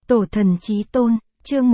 Tổ thần chí tôn, chương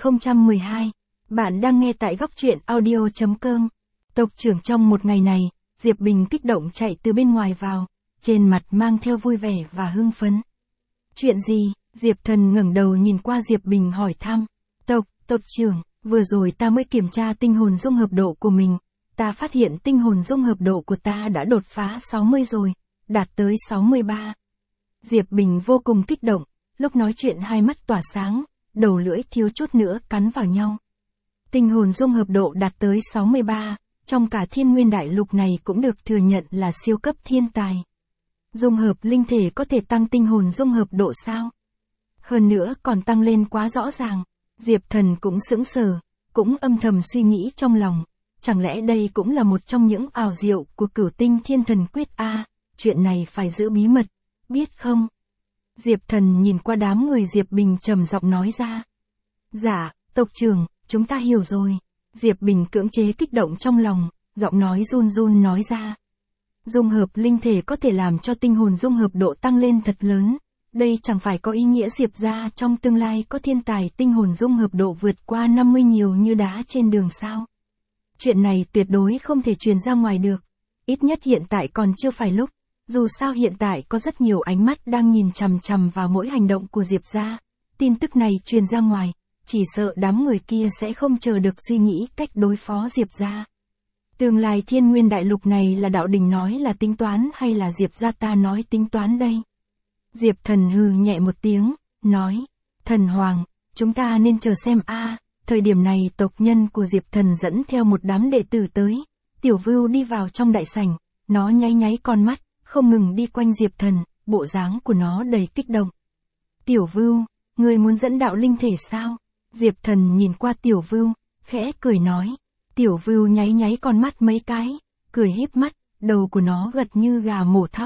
1012. Bạn đang nghe tại góc truyện audio.com. Tộc trưởng trong một ngày này, Diệp Bình kích động chạy từ bên ngoài vào, trên mặt mang theo vui vẻ và hưng phấn. Chuyện gì? Diệp Thần ngẩng đầu nhìn qua Diệp Bình hỏi thăm. Tộc trưởng, vừa rồi ta mới kiểm tra tinh hồn dung hợp độ của mình. Ta phát hiện tinh hồn dung hợp độ của ta đã đột phá 60 rồi, đạt tới 63. Diệp Bình vô cùng kích động, lúc nói chuyện hai mắt tỏa sáng, đầu lưỡi thiếu chút nữa cắn vào nhau. Tinh hồn dung hợp độ đạt tới 63, trong cả thiên nguyên đại lục này cũng được thừa nhận là siêu cấp thiên tài. Dung hợp linh thể có thể tăng tinh hồn dung hợp độ sao? Hơn nữa còn tăng lên quá rõ ràng. Diệp Thần cũng sững sờ, cũng âm thầm suy nghĩ trong lòng. Chẳng lẽ đây cũng là một trong những ảo diệu của Cửu Tinh Thiên Thần Quyết a? Chuyện này phải giữ bí mật, biết không? Diệp Thần nhìn qua đám người Diệp Bình trầm giọng nói ra. Dạ, tộc trưởng, chúng ta hiểu rồi. Diệp Bình cưỡng chế kích động trong lòng, giọng nói run run nói ra. Dung hợp linh thể có thể làm cho tinh hồn dung hợp độ tăng lên thật lớn. Đây chẳng phải có ý nghĩa Diệp gia trong tương lai có thiên tài tinh hồn dung hợp độ vượt qua 50 nhiều như đá trên đường sao? Chuyện này tuyệt đối không thể truyền ra ngoài được. Ít nhất hiện tại còn chưa phải lúc. Dù sao hiện tại có rất nhiều ánh mắt đang nhìn chằm chằm vào mỗi hành động của Diệp gia. Tin tức này truyền ra ngoài, chỉ sợ đám người kia sẽ không chờ được suy nghĩ cách đối phó Diệp gia. Tương lai thiên nguyên đại lục này là đạo đình nói là tính toán hay là Diệp gia ta nói tính toán đây? Diệp Thần hừ nhẹ một tiếng, nói. Thần Hoàng, chúng ta nên chờ xem a. Thời điểm này tộc nhân của Diệp Thần dẫn theo một đám đệ tử tới. Tiểu Vưu đi vào trong đại sảnh, nó nháy nháy con mắt, không ngừng đi quanh Diệp Thần, bộ dáng của nó đầy kích động. Tiểu Vưu, ngươi muốn dẫn đạo linh thể sao? Diệp Thần nhìn qua Tiểu Vưu, khẽ cười nói. Tiểu Vưu nháy nháy con mắt mấy cái, cười híp mắt, đầu của nó gật như gà mổ thóc.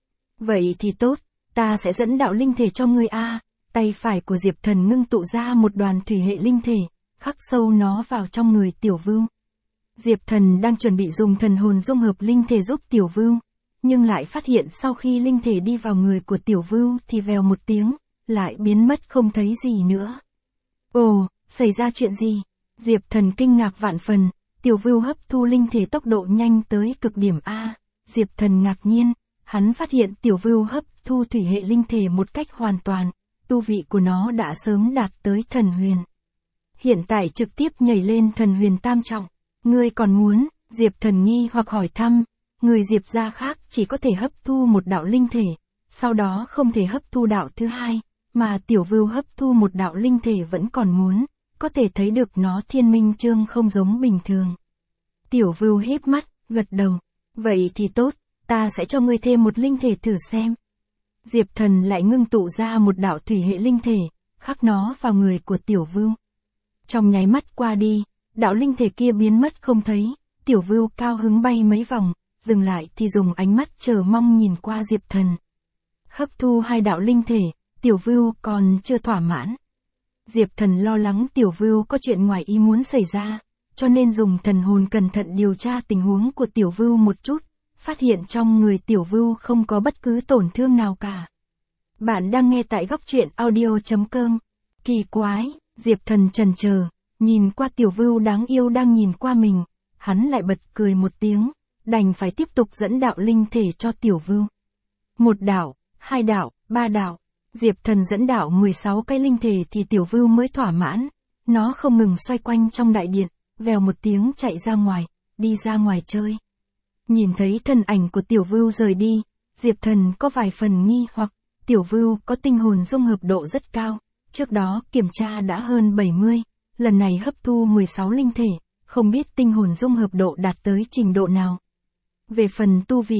Vậy thì tốt, ta sẽ dẫn đạo linh thể cho ngươi a. Tay phải của Diệp Thần ngưng tụ ra một đoàn thủy hệ linh thể, khắc sâu nó vào trong người Tiểu Vưu. Diệp Thần đang chuẩn bị dùng thần hồn dung hợp linh thể giúp Tiểu Vưu, nhưng lại phát hiện sau khi linh thể đi vào người của Tiểu Vưu thì vèo một tiếng, lại biến mất không thấy gì nữa. Ồ, xảy ra chuyện gì? Diệp Thần kinh ngạc vạn phần, Tiểu Vưu hấp thu linh thể tốc độ nhanh tới cực điểm a. Diệp Thần ngạc nhiên, hắn phát hiện Tiểu Vưu hấp thu thủy hệ linh thể một cách hoàn toàn, tu vị của nó đã sớm đạt tới thần huyền. Hiện tại trực tiếp nhảy lên thần huyền tam trọng. Ngươi còn muốn? Diệp Thần nghi hoặc hỏi thăm. Người Diệp gia khác chỉ có thể hấp thu một đạo linh thể, sau đó không thể hấp thu đạo thứ hai, mà Tiểu Vưu hấp thu một đạo linh thể vẫn còn muốn, có thể thấy được nó thiên minh chương không giống bình thường. Tiểu Vưu híp mắt, gật đầu. Vậy thì tốt, ta sẽ cho ngươi thêm một linh thể thử xem. Diệp Thần lại ngưng tụ ra một đạo thủy hệ linh thể, khắc nó vào người của Tiểu Vưu. Trong nháy mắt qua đi, đạo linh thể kia biến mất không thấy, Tiểu Vưu cao hứng bay mấy vòng, dừng lại thì dùng ánh mắt chờ mong nhìn qua Diệp Thần. Hấp thu hai đạo linh thể, Tiểu Vưu còn chưa thỏa mãn. Diệp Thần lo lắng Tiểu Vưu có chuyện ngoài ý muốn xảy ra, cho nên dùng thần hồn cẩn thận điều tra tình huống của Tiểu Vưu một chút, phát hiện trong người Tiểu Vưu không có bất cứ tổn thương nào cả. Bạn đang nghe tại góc truyện audio.com. Kỳ quái, Diệp Thần chần chờ, nhìn qua Tiểu Vưu đáng yêu đang nhìn qua mình, hắn lại bật cười một tiếng, đành phải tiếp tục dẫn đạo linh thể cho Tiểu Vưu. Một đạo, hai đạo, ba đạo, Diệp Thần dẫn đạo 16 cái linh thể thì Tiểu Vưu mới thỏa mãn, nó không ngừng xoay quanh trong đại điện, vèo một tiếng chạy ra ngoài, đi ra ngoài chơi. Nhìn thấy thân ảnh của Tiểu Vưu rời đi, Diệp Thần có vài phần nghi hoặc, Tiểu Vưu có tinh hồn dung hợp độ rất cao, trước đó kiểm tra đã hơn 70, lần này hấp thu 16 linh thể, không biết tinh hồn dung hợp độ đạt tới trình độ nào. Về phần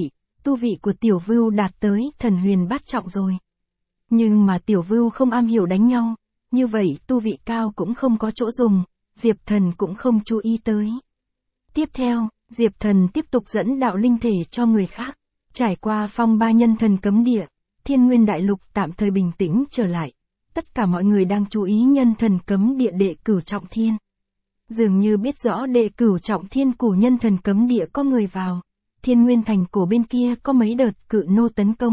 tu vị của Tiểu Vưu đạt tới thần huyền bát trọng rồi. Nhưng mà Tiểu Vưu không am hiểu đánh nhau, như vậy tu vị cao cũng không có chỗ dùng, Diệp Thần cũng không chú ý tới. Tiếp theo, Diệp Thần tiếp tục dẫn đạo linh thể cho người khác, trải qua phong ba nhân thần cấm địa, thiên nguyên đại lục tạm thời bình tĩnh trở lại. Tất cả mọi người đang chú ý nhân thần cấm địa đệ cửu trọng thiên. Dường như biết rõ đệ cửu trọng thiên của nhân thần cấm địa có người vào. Thiên nguyên thành cổ bên kia có mấy đợt cự nô tấn công,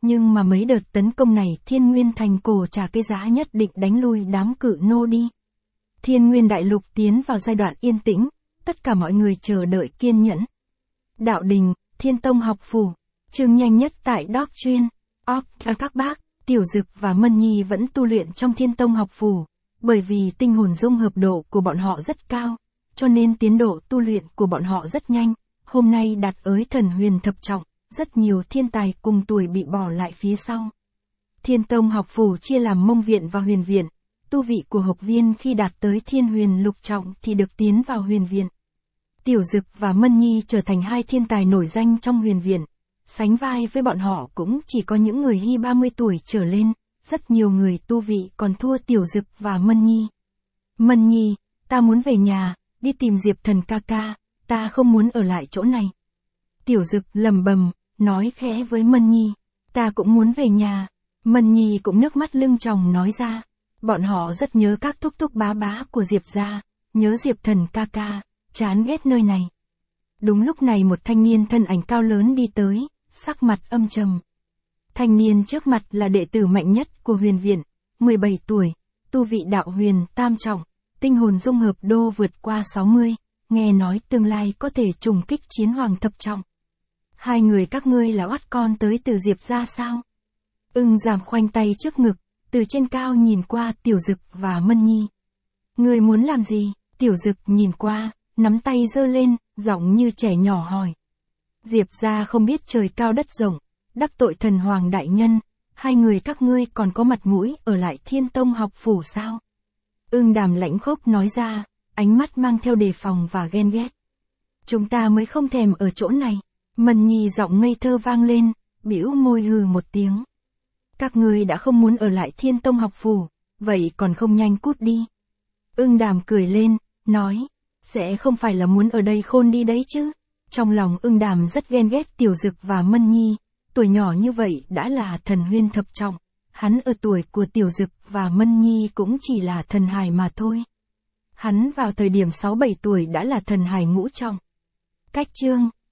Nhưng mà mấy đợt tấn công này Thiên Nguyên Thành cổ trả cái giá nhất định đánh lui đám cự nô đi. Thiên Nguyên Đại Lục tiến vào giai đoạn yên tĩnh, tất cả mọi người chờ đợi kiên nhẫn. Đạo Đình, Thiên Tông học phủ, chương nhanh nhất tại Doctrine of các bác, Tiểu Dực và Mân Nhi vẫn tu luyện trong Thiên Tông học phủ, bởi vì tinh hồn dung hợp độ của bọn họ rất cao, cho nên tiến độ tu luyện của bọn họ rất nhanh, hôm nay đạt ới thần huyền thập trọng, rất nhiều thiên tài cùng tuổi bị bỏ lại phía sau. Thiên Tông học phủ chia làm Mông viện và Huyền viện, tu vị của học viên khi đạt tới Thiên Huyền lục trọng thì được tiến vào Huyền viện. Tiểu Dực và Mân Nhi trở thành hai thiên tài nổi danh trong Huyền viện, sánh vai với bọn họ cũng chỉ có những người hy 30 tuổi trở lên, rất nhiều người tu vị còn thua Tiểu Dực và Mân Nhi. Mân Nhi, ta muốn về nhà, đi tìm Diệp Thần ca ca, ta không muốn ở lại chỗ này. Tiểu Dực lầm bầm, nói khẽ với Mân Nhi, ta cũng muốn về nhà. Mân Nhi cũng nước mắt lưng tròng nói ra, bọn họ rất nhớ các thúc thúc bá bá của Diệp gia, nhớ Diệp Thần ca ca, chán ghét nơi này. Đúng lúc này một thanh niên thân ảnh cao lớn đi tới, sắc mặt âm trầm. Thanh niên trước mặt là đệ tử mạnh nhất của Huyền viện, 17 tuổi, tu vị đạo huyền tam trọng, tinh hồn dung hợp đô vượt qua 60, nghe nói tương lai có thể trùng kích chiến hoàng thập trọng. Hai người các ngươi là oát con tới từ Diệp gia sao? Ưng Giảm khoanh tay trước ngực, từ trên cao nhìn qua Tiểu Dực và Mân Nhi. Ngươi muốn làm gì? Tiểu Dực nhìn qua, nắm tay giơ lên, giọng như trẻ nhỏ hỏi. Diệp gia không biết trời cao đất rộng, đắc tội thần hoàng đại nhân, hai người các ngươi còn có mặt mũi ở lại Thiên Tông học phủ sao? Ưng Đàm lãnh khốc nói ra, ánh mắt mang theo đề phòng và ghen ghét. Chúng ta mới không thèm ở chỗ này. Mân Nhi giọng ngây thơ vang lên, bĩu môi hừ một tiếng. Các ngươi đã không muốn ở lại Thiên Tông học phủ, vậy còn không nhanh cút đi. Ưng Đàm cười lên, nói, sẽ không phải là muốn ở đây khôn đi đấy chứ. Trong lòng Ưng Đàm rất ghen ghét Tiểu Dực và Mân Nhi, tuổi nhỏ như vậy đã là thần huyên thập trọng, hắn ở tuổi của Tiểu Dực và Mân Nhi cũng chỉ là thần hài mà thôi. Hắn vào thời điểm 6-7 tuổi đã là thần hài ngũ trọng. Cách chương